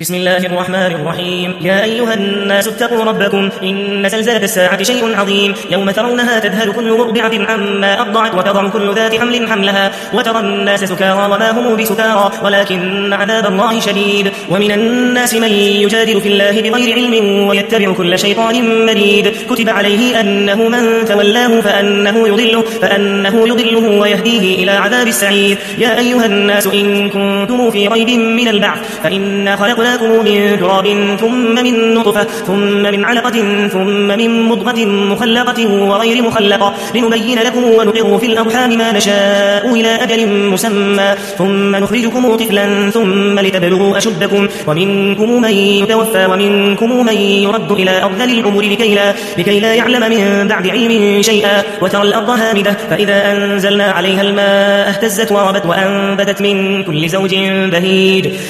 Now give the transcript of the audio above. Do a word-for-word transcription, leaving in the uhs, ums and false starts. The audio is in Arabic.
بسم الله الرحمن الرحيم. يا أيها الناس اتقوا ربكم إن زلزلة الساعة شيء عظيم، يوم ترونها تذهل كل مرضعة عما أرضعت وتضع كل ذات حمل حملها وترى الناس سكارى وما هم بسكارى ولكن عذاب الله شديد. ومن الناس من يجادل في الله بغير علم ويتبع كل شيطان مريد، كتب عليه أنه من تولاه فأنه يضله, فأنه يضله ويهديه إلى عذاب السعير. يا أيها الناس إن كنتم في ريب من البعث فإنا خلقناكم من تراب ثم من نطفة ثم من علقة ثم من مضغة مخلقة وغير مخلقة لنبين لكم ونقر في الأرحام ما نشاء إلى أجل مسمى ثم نخرجكم طفلا ثم لتبلغوا أشدكم ومنكم من يتوفى ومنكم من يرد إلى أرذل العمر لكي لا, لكي لا يعلم من بعد علم شيئا. وترى الأرض هامدة فإذا أنزلنا عليها الماء اهتزت وربت وأنبتت من كل زوج بهيج.